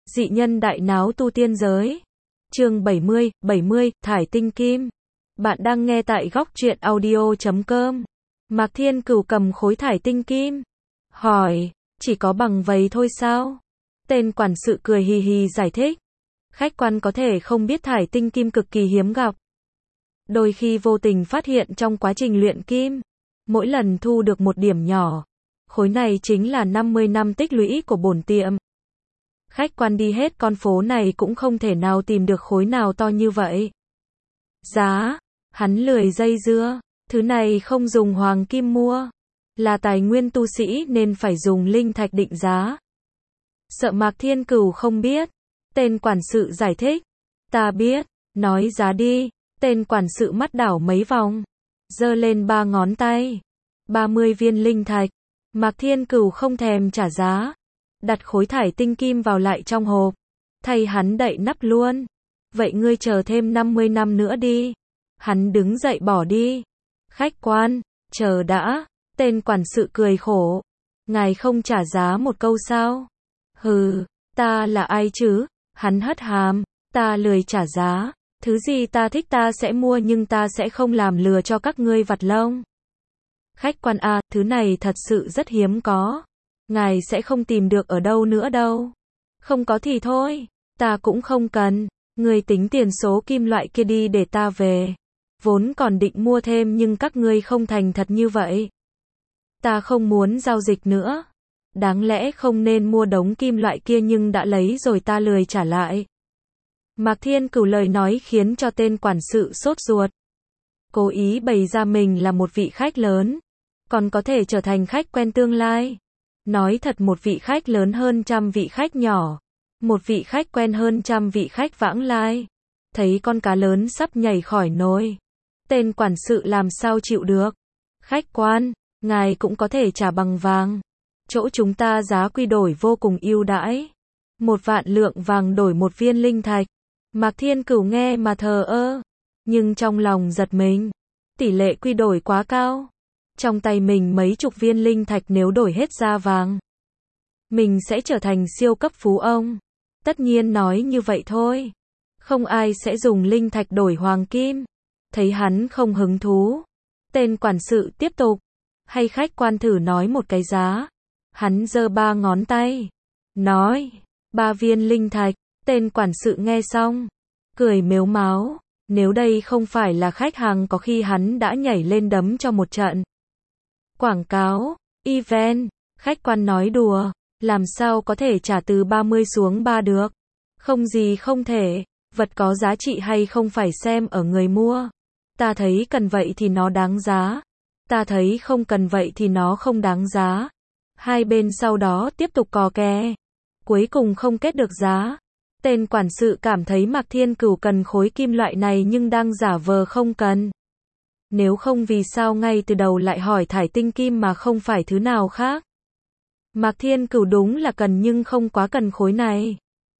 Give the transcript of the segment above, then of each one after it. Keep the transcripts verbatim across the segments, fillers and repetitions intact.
Dị nhân đại náo tu tiên giới. Chương bảy mươi, bảy mươi, thải tinh kim. Bạn đang nghe tại góc truyện audio chấm com. Mạc Thiên Cửu cầm khối thải tinh kim. Hỏi, chỉ có bằng vầy thôi sao? Tên quản sự cười hì hì giải thích. Khách quan có thể không biết thải tinh kim cực kỳ hiếm gặp. Đôi khi vô tình phát hiện trong quá trình luyện kim. Mỗi lần thu được một điểm nhỏ. Khối này chính là năm mươi năm tích lũy của bổn tiệm. Khách quan đi hết con phố này cũng không thể nào tìm được khối nào to như vậy. Giá, hắn lười dây dưa, thứ này không dùng hoàng kim mua, là tài nguyên tu sĩ nên phải dùng linh thạch định giá. Sợ Mạc Thiên Cửu không biết, tên quản sự giải thích, ta biết, nói giá đi. Tên quản sự mắt đảo mấy vòng, giơ lên ba ngón tay, ba mươi viên linh thạch. Mạc Thiên Cửu không thèm trả giá, đặt khối thải tinh kim vào lại trong hộp, thay hắn đậy nắp luôn. Vậy ngươi chờ thêm năm mươi năm nữa đi. Hắn đứng dậy bỏ đi. Khách quan, chờ đã. Tên quản sự cười khổ. Ngài không trả giá một câu sao? Hừ, ta là ai chứ? Hắn hất hàm, ta lười trả giá. Thứ gì ta thích ta sẽ mua nhưng ta sẽ không làm lừa cho các ngươi vặt lông. Khách quan a, thứ này thật sự rất hiếm có. Ngài sẽ không tìm được ở đâu nữa đâu. Không có thì thôi, ta cũng không cần. Ngươi tính tiền số kim loại kia đi để ta về. Vốn còn định mua thêm nhưng các ngươi không thành thật như vậy. Ta không muốn giao dịch nữa. Đáng lẽ không nên mua đống kim loại kia nhưng đã lấy rồi ta lười trả lại. Mạc Thiên Cửu lời nói khiến cho tên quản sự sốt ruột. Cố ý bày ra mình là một vị khách lớn, còn có thể trở thành khách quen tương lai. Nói thật, một vị khách lớn hơn trăm vị khách nhỏ, một vị khách quen hơn trăm vị khách vãng lai. Thấy con cá lớn sắp nhảy khỏi nồi, tên quản sự làm sao chịu được. Khách quan, ngài cũng có thể trả bằng vàng. Chỗ chúng ta giá quy đổi vô cùng ưu đãi. Một vạn lượng vàng đổi một viên linh thạch. Mạc Thiên Cửu nghe mà thờ ơ, nhưng trong lòng giật mình. Tỷ lệ quy đổi quá cao. Trong tay mình mấy chục viên linh thạch nếu đổi hết ra vàng, mình sẽ trở thành siêu cấp phú ông. Tất nhiên nói như vậy thôi. Không ai sẽ dùng linh thạch đổi hoàng kim. Thấy hắn không hứng thú, tên quản sự tiếp tục. Hay khách quan thử nói một cái giá. Hắn giơ ba ngón tay, nói, ba viên linh thạch. Tên quản sự nghe xong, cười mếu máo. Nếu đây không phải là khách hàng có khi hắn đã nhảy lên đấm cho một trận. Quảng cáo, event, khách quan nói đùa, làm sao có thể trả từ ba mươi xuống ba được. Không gì không thể, vật có giá trị hay không phải xem ở người mua. Ta thấy cần vậy thì nó đáng giá. Ta thấy không cần vậy thì nó không đáng giá. Hai bên sau đó tiếp tục cò kè. Cuối cùng không kết được giá. Tên quản sự cảm thấy Mạc Thiên Cửu cần khối kim loại này nhưng đang giả vờ không cần. Nếu không vì sao ngay từ đầu lại hỏi thải tinh kim mà không phải thứ nào khác. Mạc Thiên Cửu đúng là cần nhưng không quá cần khối này.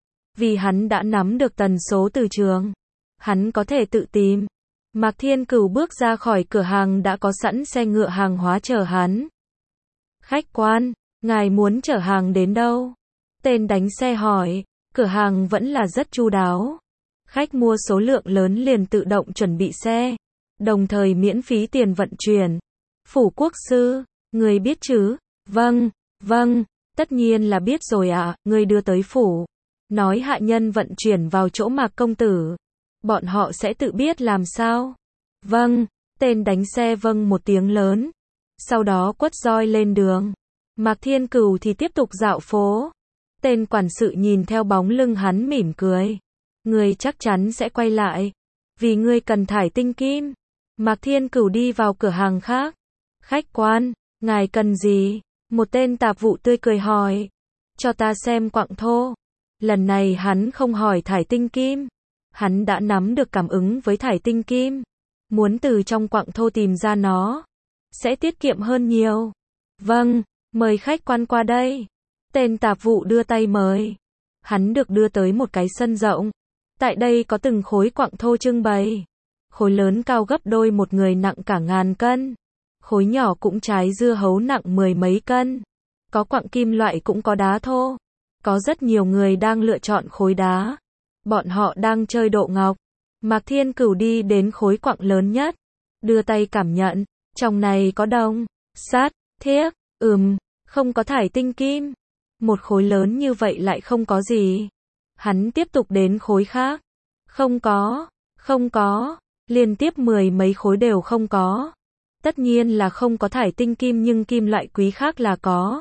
Vì hắn đã nắm được tần số từ trường. Hắn có thể tự tìm. Mạc Thiên Cửu bước ra khỏi cửa hàng đã có sẵn xe ngựa hàng hóa chờ hắn. Khách quan, ngài muốn chở hàng đến đâu? Tên đánh xe hỏi. Cửa hàng vẫn là rất chu đáo. Khách mua số lượng lớn liền tự động chuẩn bị xe, đồng thời miễn phí tiền vận chuyển. Phủ quốc sư, người biết chứ? Vâng, vâng, tất nhiên là biết rồi ạ. À, người đưa tới phủ, nói hạ nhân vận chuyển vào chỗ Mạc công tử. Bọn họ sẽ tự biết làm sao. Vâng, tên đánh xe vâng một tiếng lớn. Sau đó quất roi lên đường. Mạc Thiên Cửu thì tiếp tục dạo phố. Tên quản sự nhìn theo bóng lưng hắn mỉm cười. Ngươi chắc chắn sẽ quay lại. Vì ngươi cần thải tinh kim. Mạc Thiên Cửu đi vào cửa hàng khác. Khách quan, ngài cần gì? Một tên tạp vụ tươi cười hỏi. Cho ta xem quặng thô. Lần này hắn không hỏi thải tinh kim. Hắn đã nắm được cảm ứng với thải tinh kim. Muốn từ trong quặng thô tìm ra nó, sẽ tiết kiệm hơn nhiều. Vâng, mời khách quan qua đây. Tên tạp vụ đưa tay mời. Hắn được đưa tới một cái sân rộng. Tại đây có từng khối quặng thô trưng bày. Khối lớn cao gấp đôi một người nặng cả ngàn cân. Khối nhỏ cũng trái dưa hấu nặng mười mấy cân. Có quặng kim loại cũng có đá thô. Có rất nhiều người đang lựa chọn khối đá. Bọn họ đang chơi độ ngọc. Mạc Thiên Cửu đi đến khối quặng lớn nhất. Đưa tay cảm nhận. Trong này có đồng, sắt, thiếc, ừm, không có thải tinh kim. Một khối lớn như vậy lại không có gì. Hắn tiếp tục đến khối khác. Không có, không có, liên tiếp mười mấy khối đều không có. Tất nhiên là không có thải tinh kim nhưng kim loại quý khác là có.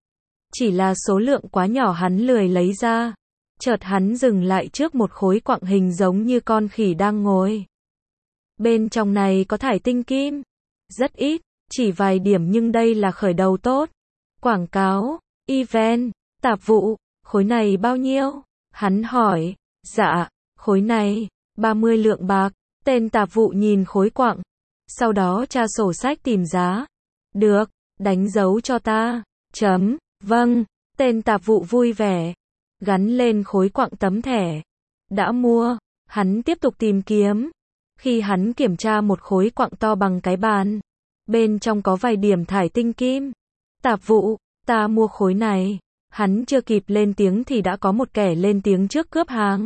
Chỉ là số lượng quá nhỏ hắn lười lấy ra. Chợt hắn dừng lại trước một khối quặng hình giống như con khỉ đang ngồi. Bên trong này có thải tinh kim. Rất ít, chỉ vài điểm nhưng đây là khởi đầu tốt. Quảng cáo, event, tạp vụ, khối này bao nhiêu? Hắn hỏi, dạ, khối này, ba mươi lượng bạc. Tên tạp vụ nhìn khối quặng. Sau đó tra sổ sách tìm giá. Được, đánh dấu cho ta. Chấm, vâng, tên tạp vụ vui vẻ. Gắn lên khối quặng tấm thẻ. Đã mua, hắn tiếp tục tìm kiếm. Khi hắn kiểm tra một khối quặng to bằng cái bàn. Bên trong có vài điểm thải tinh kim. Tạp vụ, ta mua khối này. Hắn chưa kịp lên tiếng thì đã có một kẻ lên tiếng trước cướp hàng.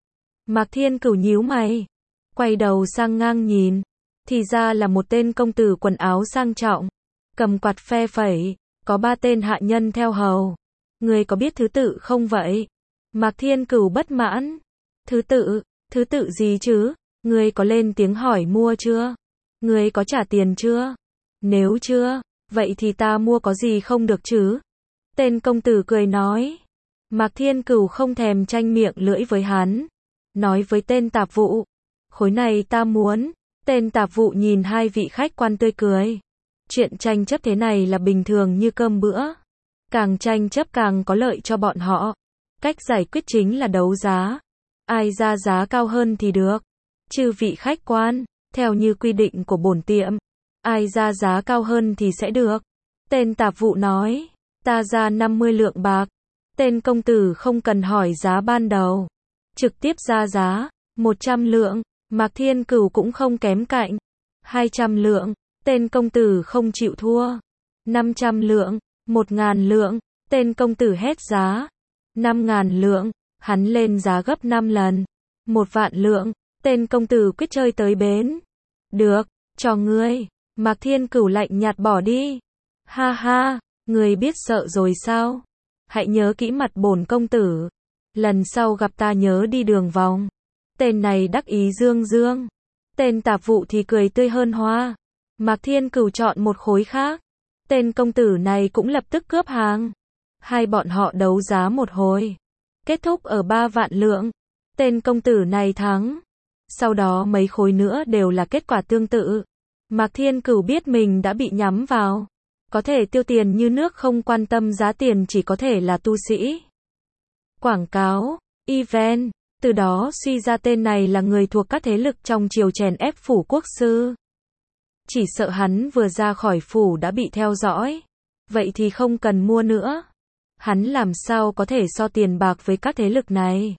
Mạc Thiên Cửu nhíu mày. Quay đầu sang ngang nhìn. Thì ra là một tên công tử quần áo sang trọng. Cầm quạt phe phẩy. Có ba tên hạ nhân theo hầu. Người có biết thứ tự không vậy? Mạc Thiên Cửu bất mãn. Thứ tự, thứ tự gì chứ? Người có lên tiếng hỏi mua chưa? Người có trả tiền chưa? Nếu chưa, vậy thì ta mua có gì không được chứ? Tên công tử cười nói. Mạc Thiên Cửu không thèm tranh miệng lưỡi với hắn. Nói với tên tạp vụ. Khối này ta muốn. Tên tạp vụ nhìn hai vị khách quan tươi cười. Chuyện tranh chấp thế này là bình thường như cơm bữa. Càng tranh chấp càng có lợi cho bọn họ. Cách giải quyết chính là đấu giá. Ai ra giá cao hơn thì được. Chư vị khách quan, theo như quy định của bổn tiệm, ai ra giá cao hơn thì sẽ được. Tên tạp vụ nói, ta ra năm mươi lượng bạc. Tên công tử không cần hỏi giá ban đầu. Trực tiếp ra giá, một trăm lượng. Mạc Thiên Cửu cũng không kém cạnh. hai trăm lượng. Tên công tử không chịu thua. năm trăm lượng. một nghìn lượng. Tên công tử hét giá. năm nghìn lượng. Hắn lên giá gấp năm lần. một vạn lượng. Tên công tử quyết chơi tới bến. Được, cho ngươi. Mạc Thiên Cửu lạnh nhạt bỏ đi. Ha ha, ngươi biết sợ rồi sao? Hãy nhớ kỹ mặt bổn công tử. Lần sau gặp ta nhớ đi đường vòng. Tên này đắc ý dương dương. Tên tạp vụ thì cười tươi hơn hoa. Mạc Thiên Cửu chọn một khối khác. Tên công tử này cũng lập tức cướp hàng. Hai bọn họ đấu giá một hồi. Kết thúc ở ba vạn lượng. Tên công tử này thắng. Sau đó mấy khối nữa đều là kết quả tương tự. Mạc Thiên Cửu biết mình đã bị nhắm vào. Có thể tiêu tiền như nước không quan tâm giá tiền chỉ có thể là tu sĩ. Quảng cáo, event, từ đó suy ra tên này là người thuộc các thế lực trong triều chèn ép phủ quốc sư. Chỉ sợ hắn vừa ra khỏi phủ đã bị theo dõi. Vậy thì không cần mua nữa. Hắn làm sao có thể so tiền bạc với các thế lực này.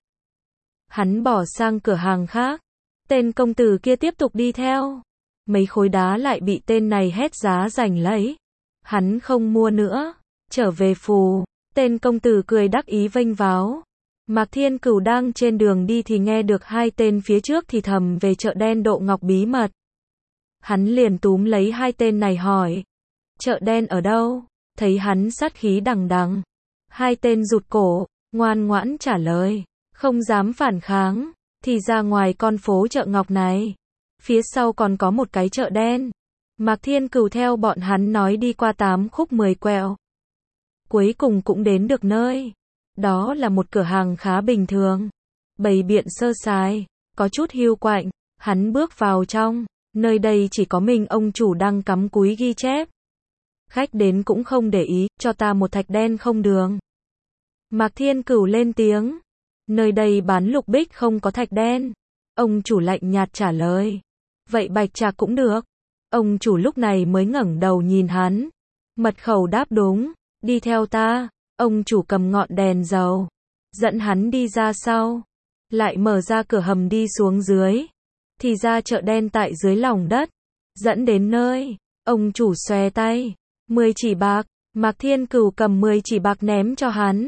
Hắn bỏ sang cửa hàng khác. Tên công tử kia tiếp tục đi theo. Mấy khối đá lại bị tên này hét giá giành lấy. Hắn không mua nữa. Trở về phủ. Tên công tử cười đắc ý vênh váo. Mạc Thiên Cửu đang trên đường đi thì nghe được hai tên phía trước thì thầm về chợ đen Độ Ngọc bí mật. Hắn liền túm lấy hai tên này hỏi. Chợ đen ở đâu? Thấy hắn sát khí đằng đằng. Hai tên rụt cổ, ngoan ngoãn trả lời. Không dám phản kháng. Thì ra ngoài con phố chợ Ngọc này. Phía sau còn có một cái chợ đen. Mạc Thiên Cửu theo bọn hắn nói đi qua tám khúc mười quẹo. Cuối cùng cũng đến được nơi. Đó là một cửa hàng khá bình thường. Bày biện sơ sài, có chút hiu quạnh. Hắn bước vào trong. Nơi đây chỉ có mình ông chủ đang cắm cúi ghi chép. Khách đến cũng không để ý, cho ta một thạch đen không đường. Mạc Thiên Cửu lên tiếng. Nơi đây bán lục bích không có thạch đen. Ông chủ lạnh nhạt trả lời. Vậy bạch trạc cũng được. Ông chủ lúc này mới ngẩng đầu nhìn hắn. Mật khẩu đáp đúng. Đi theo ta. Ông chủ cầm ngọn đèn dầu. Dẫn hắn đi ra sau. Lại mở ra cửa hầm đi xuống dưới. Thì ra chợ đen tại dưới lòng đất. Dẫn đến nơi. Ông chủ xòe tay. Mười chỉ bạc. Mạc Thiên Cửu cầm mười chỉ bạc ném cho hắn.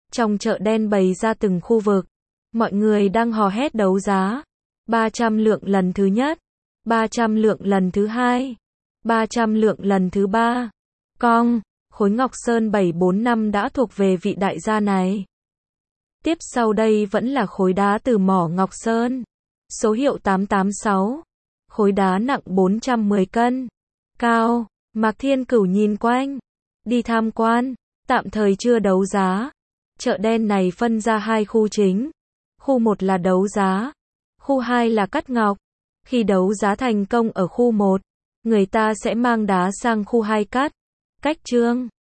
Trong chợ đen bày ra từng khu vực, mọi người đang hò hét đấu giá. ba trăm lượng lần thứ nhất, ba trăm lượng lần thứ hai, ba trăm lượng lần thứ ba. Cong, khối ngọc sơn bảy bốn năm đã thuộc về vị đại gia này. Tiếp sau đây vẫn là khối đá từ mỏ Ngọc Sơn. Số hiệu tám tám sáu. Khối đá nặng bốn trăm mười cân. Cao. Mạc Thiên Cửu nhìn quanh. Đi tham quan. Tạm thời chưa đấu giá. Chợ đen này phân ra hai khu chính. Khu một là đấu giá. Khu hai là cắt ngọc. Khi đấu giá thành công ở khu một, người ta sẽ mang đá sang khu hai cắt. Cách trương.